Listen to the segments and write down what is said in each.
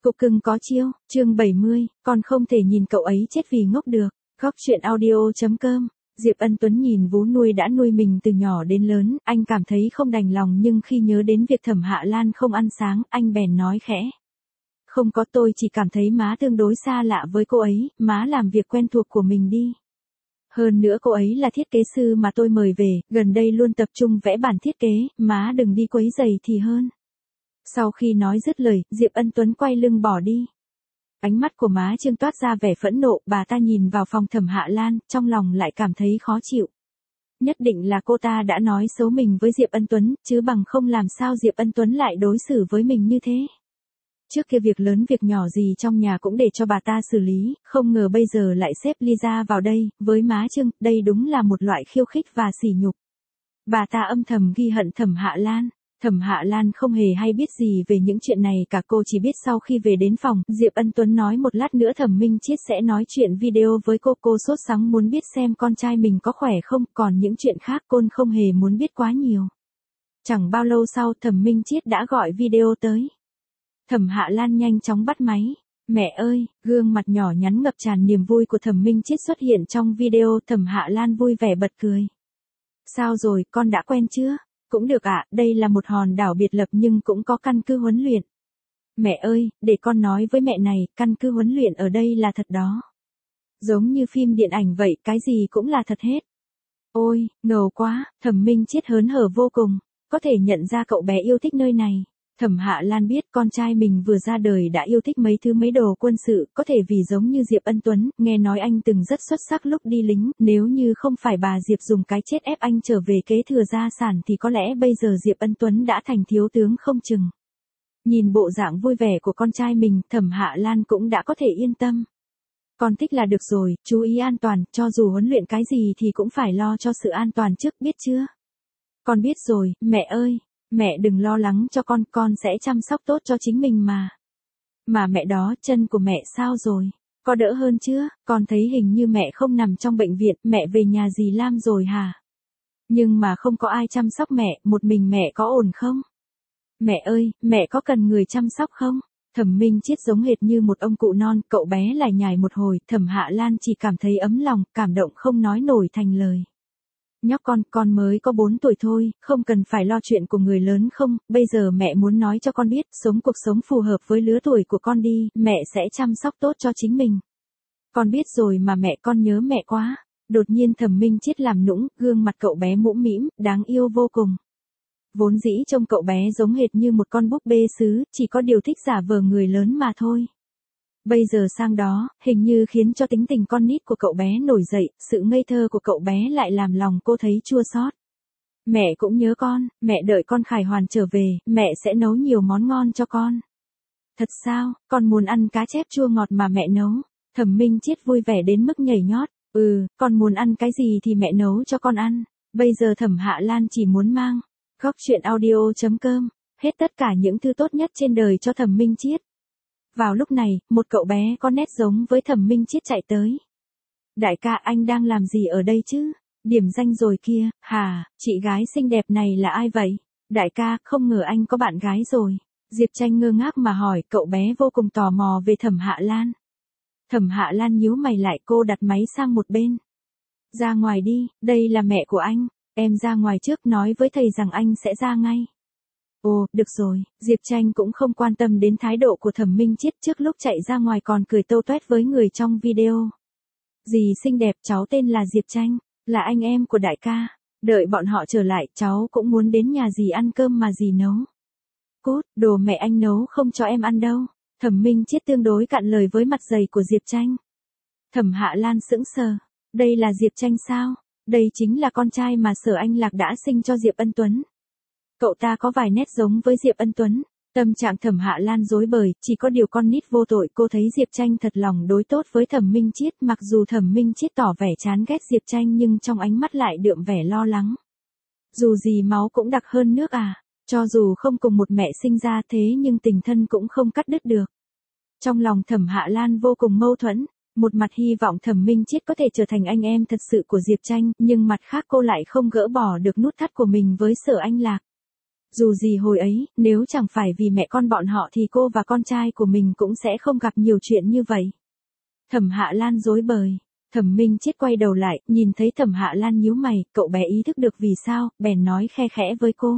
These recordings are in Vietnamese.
Cục cưng có chiêu, chương 70, con không thể nhìn cậu ấy chết vì ngốc được. Góc chuyện audio.com. Diệp Ân Tuấn nhìn vú nuôi đã nuôi mình từ nhỏ đến lớn, anh cảm thấy không đành lòng nhưng khi nhớ đến việc Thẩm Hạ Lan không ăn sáng, anh bèn nói khẽ. Không có, tôi chỉ cảm thấy má tương đối xa lạ với cô ấy, má làm việc quen thuộc của mình đi. Hơn nữa cô ấy là thiết kế sư mà tôi mời về, gần đây luôn tập trung vẽ bản thiết kế, má đừng đi quấy rầy thì hơn. Sau khi nói dứt lời, Diệp Ân Tuấn quay lưng bỏ đi. Ánh mắt của má Trương toát ra vẻ phẫn nộ, bà ta nhìn vào phòng Thẩm Hạ Lan, trong lòng lại cảm thấy khó chịu. Nhất định là cô ta đã nói xấu mình với Diệp Ân Tuấn, chứ bằng không làm sao Diệp Ân Tuấn lại đối xử với mình như thế. Trước kia việc lớn việc nhỏ gì trong nhà cũng để cho bà ta xử lý, không ngờ bây giờ lại xếp Lisa vào đây, với má Trương, đây đúng là một loại khiêu khích và sỉ nhục. Bà ta âm thầm ghi hận Thẩm Hạ Lan. Thẩm Hạ Lan không hề hay biết gì về những chuyện này cả, cô chỉ biết sau khi về đến phòng, Diệp Ân Tuấn nói một lát nữa Thẩm Minh Chiết sẽ nói chuyện video với cô sốt sắng muốn biết xem con trai mình có khỏe không, còn những chuyện khác cô không hề muốn biết quá nhiều. Chẳng bao lâu sau Thẩm Minh Chiết đã gọi video tới. Thẩm Hạ Lan nhanh chóng bắt máy. Mẹ ơi, gương mặt nhỏ nhắn ngập tràn niềm vui của Thẩm Minh Chiết xuất hiện trong video, Thẩm Hạ Lan vui vẻ bật cười. Sao rồi, con đã quen chưa? Cũng được ạ, đây là một hòn đảo biệt lập nhưng cũng có căn cứ huấn luyện. Mẹ ơi, để con nói với mẹ này, căn cứ huấn luyện ở đây là thật đó. Giống như phim điện ảnh vậy, cái gì cũng là thật hết. Ôi, ngầu quá, Thẩm Minh Chiết hớn hở vô cùng, có thể nhận ra cậu bé yêu thích nơi này. Thẩm Hạ Lan biết con trai mình vừa ra đời đã yêu thích mấy đồ quân sự, có thể vì giống như Diệp Ân Tuấn, nghe nói anh từng rất xuất sắc lúc đi lính, nếu như không phải bà Diệp dùng cái chết ép anh trở về kế thừa gia sản thì có lẽ bây giờ Diệp Ân Tuấn đã thành thiếu tướng không chừng. Nhìn bộ dạng vui vẻ của con trai mình, Thẩm Hạ Lan cũng đã có thể yên tâm. Con thích là được rồi, chú ý an toàn, cho dù huấn luyện cái gì thì cũng phải lo cho sự an toàn trước, biết chưa? Con biết rồi, mẹ ơi. Mẹ đừng lo lắng cho con sẽ chăm sóc tốt cho chính mình mà. Mà mẹ đó, chân của mẹ sao rồi? Có đỡ hơn chưa? Con thấy hình như mẹ không nằm trong bệnh viện, mẹ về nhà dì Lam rồi hả? Nhưng mà không có ai chăm sóc mẹ, một mình mẹ có ổn không? Mẹ ơi, mẹ có cần người chăm sóc không? Thẩm Minh Chiết giống hệt như một ông cụ non, cậu bé lải nhải một hồi, Thẩm Hạ Lan chỉ cảm thấy ấm lòng, cảm động không nói nổi thành lời. Nhóc con mới có 4 tuổi thôi, không cần phải lo chuyện của người lớn không, bây giờ mẹ muốn nói cho con biết, sống cuộc sống phù hợp với lứa tuổi của con đi, mẹ sẽ chăm sóc tốt cho chính mình. Con biết rồi mà mẹ, con nhớ mẹ quá. Đột nhiên Thẩm Minh Chiết làm nũng, gương mặt cậu bé mũm mĩm, đáng yêu vô cùng. Vốn dĩ trông cậu bé giống hệt như một con búp bê sứ, chỉ có điều thích giả vờ người lớn mà thôi. Bây giờ sang đó, hình như khiến cho tính tình con nít của cậu bé nổi dậy, sự ngây thơ của cậu bé lại làm lòng cô thấy chua xót. Mẹ cũng nhớ con, mẹ đợi con khải hoàn trở về, mẹ sẽ nấu nhiều món ngon cho con. Thật sao, con muốn ăn cá chép chua ngọt mà mẹ nấu. Thẩm Minh Chiết vui vẻ đến mức nhảy nhót, con muốn ăn cái gì thì mẹ nấu cho con ăn. Bây giờ Thẩm Hạ Lan chỉ muốn mang góc chuyện audio.com, hết tất cả những thứ tốt nhất trên đời cho Thẩm Minh Chiết. Vào lúc này, một cậu bé có nét giống với Thẩm Minh Chiết chạy tới. Đại ca, anh đang làm gì ở đây chứ? Điểm danh rồi kia, hả, chị gái xinh đẹp này là ai vậy? Đại ca, không ngờ anh có bạn gái rồi. Diệp Tranh ngơ ngác mà hỏi, cậu bé vô cùng tò mò về Thẩm Hạ Lan. Thẩm Hạ Lan nhíu mày lại, cô đặt máy sang một bên. Ra ngoài đi, đây là mẹ của anh, em ra ngoài trước, nói với thầy rằng anh sẽ ra ngay. Ồ, được rồi, Diệp Tranh cũng không quan tâm đến thái độ của Thẩm Minh Chiết, trước lúc chạy ra ngoài còn cười tâu toét với người trong video. Dì xinh đẹp, cháu tên là Diệp Tranh, là anh em của đại ca. Đợi bọn họ trở lại, cháu cũng muốn đến nhà dì ăn cơm mà dì nấu. Cút, đồ mẹ anh nấu không cho em ăn đâu. Thẩm Minh Chiết tương đối cạn lời với mặt dày của Diệp Tranh. Thẩm Hạ Lan sững sờ, đây là Diệp Tranh sao? Đây chính là con trai mà Sở Anh Lạc đã sinh cho Diệp Ân Tuấn. Cậu ta có vài nét giống với Diệp Ân Tuấn. Tâm trạng Thẩm Hạ Lan rối bời, chỉ có điều con nít vô tội, cô thấy Diệp Tranh thật lòng đối tốt với Thẩm Minh Chiết, mặc dù Thẩm Minh Chiết tỏ vẻ chán ghét Diệp Tranh nhưng trong ánh mắt lại đượm vẻ lo lắng. Dù gì máu cũng đặc hơn nước à, cho dù không cùng một mẹ sinh ra thế nhưng tình thân cũng không cắt đứt được. Trong lòng Thẩm Hạ Lan vô cùng mâu thuẫn, một mặt hy vọng Thẩm Minh Chiết có thể trở thành anh em thật sự của Diệp Tranh, nhưng mặt khác cô lại không gỡ bỏ được nút thắt của mình với Sở Anh Lạc. Dù gì hồi ấy, nếu chẳng phải vì mẹ con bọn họ thì cô và con trai của mình cũng sẽ không gặp nhiều chuyện như vậy. Thẩm Hạ Lan rối bời. Thẩm Minh Chết quay đầu lại, nhìn thấy Thẩm Hạ Lan nhíu mày, cậu bé ý thức được vì sao, bèn nói khe khẽ với cô.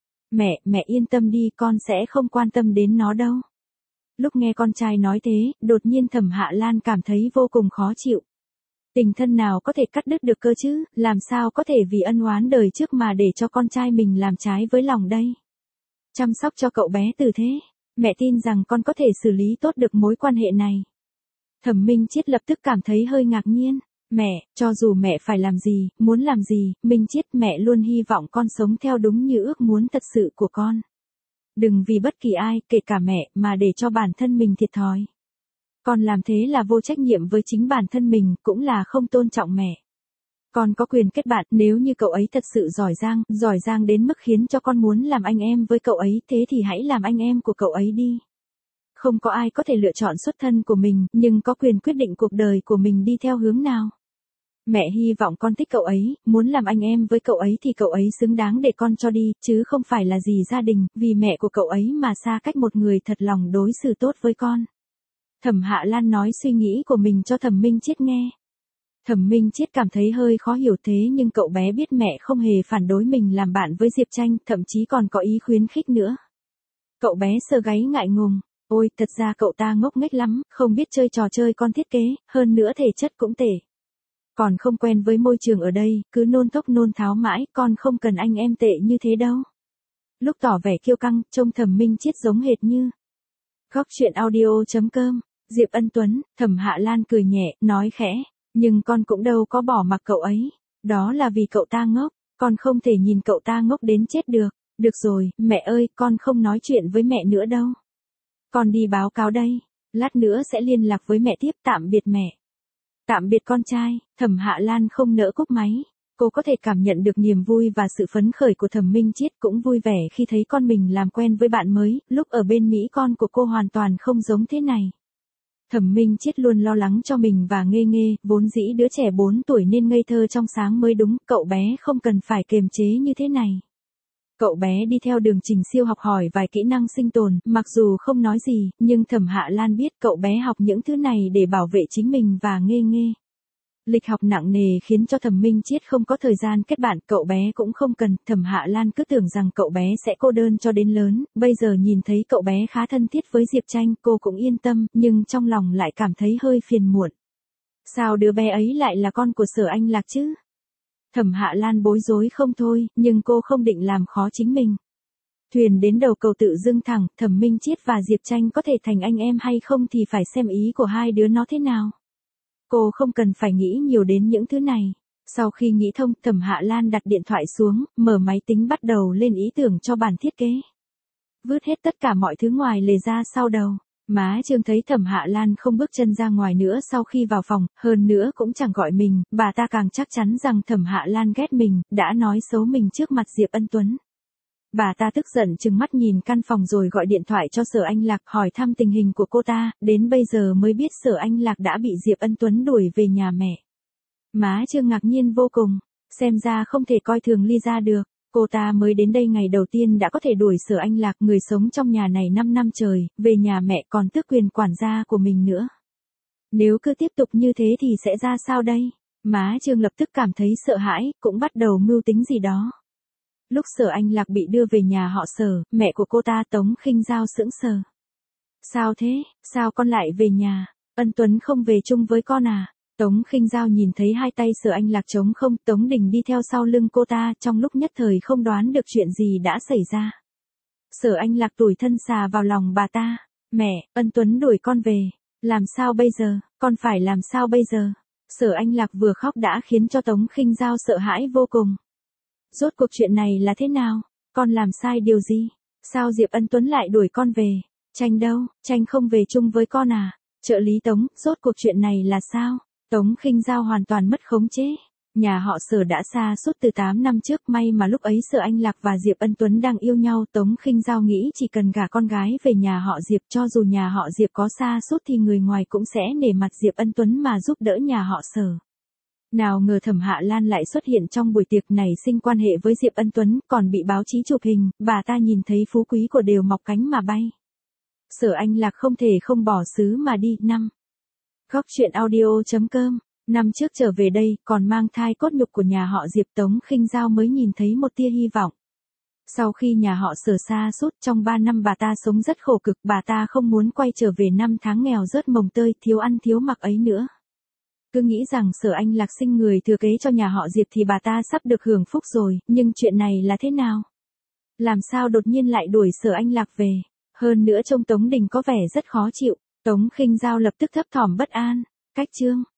Mẹ yên tâm đi, con sẽ không quan tâm đến nó đâu. Lúc nghe con trai nói thế, đột nhiên Thẩm Hạ Lan cảm thấy vô cùng khó chịu. Tình thân nào có thể cắt đứt được cơ chứ, làm sao có thể vì ân oán đời trước mà để cho con trai mình làm trái với lòng đây. Chăm sóc cho cậu bé từ thế, mẹ tin rằng con có thể xử lý tốt được mối quan hệ này. Thẩm Minh Chết lập tức cảm thấy hơi ngạc nhiên. Mẹ, cho dù mẹ phải làm gì, muốn làm gì, Minh Chết mẹ luôn hy vọng con sống theo đúng như ước muốn thật sự của con. Đừng vì bất kỳ ai, kể cả mẹ, mà để cho bản thân mình thiệt thòi. Con làm thế là vô trách nhiệm với chính bản thân mình, cũng là không tôn trọng mẹ. Con có quyền kết bạn, nếu như cậu ấy thật sự giỏi giang đến mức khiến cho con muốn làm anh em với cậu ấy, thế thì hãy làm anh em của cậu ấy đi. Không có ai có thể lựa chọn xuất thân của mình, nhưng có quyền quyết định cuộc đời của mình đi theo hướng nào. Mẹ hy vọng con thích cậu ấy, muốn làm anh em với cậu ấy thì cậu ấy xứng đáng để con cho đi, chứ không phải là gì gia đình, vì mẹ của cậu ấy mà xa cách một người thật lòng đối xử tốt với con. Thẩm Hạ Lan nói suy nghĩ của mình cho Thẩm Minh Chết nghe. Thẩm Minh Chết cảm thấy hơi khó hiểu thế nhưng cậu bé biết mẹ không hề phản đối mình làm bạn với Diệp Tranh, thậm chí còn có ý khuyến khích nữa. Cậu bé sờ gáy ngại ngùng. Ôi, thật ra cậu ta ngốc nghếch lắm, không biết chơi trò chơi con thiết kế, hơn nữa thể chất cũng tệ. Còn không quen với môi trường ở đây, cứ nôn thốc nôn tháo mãi, con không cần anh em tệ như thế đâu. Lúc tỏ vẻ kiêu căng, trông Thẩm Minh Chết giống hệt như. Góc truyện audio.com, Diệp Ân Tuấn, Thẩm Hạ Lan cười nhẹ, nói khẽ, nhưng con cũng đâu có bỏ mặc cậu ấy. Đó là vì cậu ta ngốc, con không thể nhìn cậu ta ngốc đến chết được. Được rồi, mẹ ơi, con không nói chuyện với mẹ nữa đâu. Con đi báo cáo đây, lát nữa sẽ liên lạc với mẹ tiếp, tạm biệt mẹ. Tạm biệt con trai, Thẩm Hạ Lan không nỡ cúp máy. Cô có thể cảm nhận được niềm vui và sự phấn khởi của Thẩm Minh Chết, cũng vui vẻ khi thấy con mình làm quen với bạn mới, lúc ở bên Mỹ con của cô hoàn toàn không giống thế này. Thẩm Minh Chết luôn lo lắng cho mình và Nghê, vốn dĩ đứa trẻ 4 tuổi nên ngây thơ trong sáng mới đúng, cậu bé không cần phải kiềm chế như thế này. Cậu bé đi theo đường trình siêu học hỏi vài kỹ năng sinh tồn, mặc dù không nói gì, nhưng Thẩm Hạ Lan biết cậu bé học những thứ này để bảo vệ chính mình và Nghê. Lịch học nặng nề khiến cho Thẩm Minh Chết không có thời gian kết bạn, cậu bé cũng không cần, Thẩm Hạ Lan cứ tưởng rằng cậu bé sẽ cô đơn cho đến lớn, bây giờ nhìn thấy cậu bé khá thân thiết với Diệp Tranh, cô cũng yên tâm, nhưng trong lòng lại cảm thấy hơi phiền muộn. Sao đứa bé ấy lại là con của Sở Anh Lạc chứ? Thẩm Hạ Lan bối rối không thôi, nhưng cô không định làm khó chính mình. Thuyền đến đầu cầu tự dưng thẳng, Thẩm Minh Chết và Diệp Tranh có thể thành anh em hay không thì phải xem ý của hai đứa nó thế nào. Cô không cần phải nghĩ nhiều đến những thứ này. Sau khi nghĩ thông, Thẩm Hạ Lan đặt điện thoại xuống, mở máy tính bắt đầu lên ý tưởng cho bản thiết kế. Vứt hết tất cả mọi thứ ngoài lề ra sau đầu. Má Trương thấy Thẩm Hạ Lan không bước chân ra ngoài nữa sau khi vào phòng, hơn nữa cũng chẳng gọi mình, bà ta càng chắc chắn rằng Thẩm Hạ Lan ghét mình, đã nói xấu mình trước mặt Diệp Ân Tuấn. Bà ta tức giận trừng mắt nhìn căn phòng rồi gọi điện thoại cho Sở Anh Lạc hỏi thăm tình hình của cô ta, đến bây giờ mới biết Sở Anh Lạc đã bị Diệp Ân Tuấn đuổi về nhà mẹ. Má Trương ngạc nhiên vô cùng, xem ra không thể coi thường Ly ra được. Cô ta mới đến đây ngày đầu tiên đã có thể đuổi Sở Anh Lạc, người sống trong nhà này 5 năm trời, về nhà mẹ còn tước quyền quản gia của mình nữa. Nếu cứ tiếp tục như thế thì sẽ ra sao đây? Má Trương lập tức cảm thấy sợ hãi, cũng bắt đầu mưu tính gì đó. Lúc Sở Anh Lạc bị đưa về nhà họ Sở, mẹ của cô ta Tống Khinh Giao sững sờ. Sao thế, sao con lại về nhà? Ân Tuấn không về chung với con à? Tống Khinh Giao nhìn thấy hai tay Sở Anh Lạc trống không, Tống Đình đi theo sau lưng cô ta, trong lúc nhất thời không đoán được chuyện gì đã xảy ra. Sở Anh Lạc tủi thân xà vào lòng bà ta. Mẹ, Ân Tuấn đuổi con về. Làm sao bây giờ, con phải làm sao bây giờ? Sở Anh Lạc vừa khóc đã khiến cho Tống Khinh Giao sợ hãi vô cùng. Rốt cuộc chuyện này là thế nào? Con làm sai điều gì? Sao Diệp Ân Tuấn lại đuổi con về? Tranh đâu? Tranh không về chung với con à? Trợ lý Tống, rốt cuộc chuyện này là sao? Tống Khinh Giao hoàn toàn mất khống chế. Nhà họ Sở đã xa suốt từ 8 năm trước, may mà lúc ấy Sở Anh Lạc và Diệp Ân Tuấn đang yêu nhau, Tống Khinh Giao nghĩ chỉ cần gả con gái về nhà họ Diệp, cho dù nhà họ Diệp có xa suốt thì người ngoài cũng sẽ nể mặt Diệp Ân Tuấn mà giúp đỡ nhà họ Sở. Nào ngờ Thẩm Hạ Lan lại xuất hiện trong buổi tiệc này sinh quan hệ với Diệp Ân Tuấn, còn bị báo chí chụp hình, bà ta nhìn thấy phú quý của đều mọc cánh mà bay. Sở Anh Lạc không thể không bỏ xứ mà đi. Góc truyện audio.com. Năm trước trở về đây, còn mang thai cốt nhục của nhà họ Diệp, Tống Khinh Dao mới nhìn thấy một tia hy vọng. Sau khi nhà họ Sở sa sút, trong 3 năm bà ta sống rất khổ cực, bà ta không muốn quay trở về năm tháng nghèo rớt mồng tơi, thiếu ăn thiếu mặc ấy nữa. Cứ nghĩ rằng Sở Anh Lạc sinh người thừa kế cho nhà họ Diệp thì bà ta sắp được hưởng phúc rồi, nhưng chuyện này là thế nào? Làm sao đột nhiên lại đuổi Sở Anh Lạc về? Hơn nữa trông Tống Đình có vẻ rất khó chịu. Tống Khinh Dao lập tức thấp thỏm bất an. Cách chương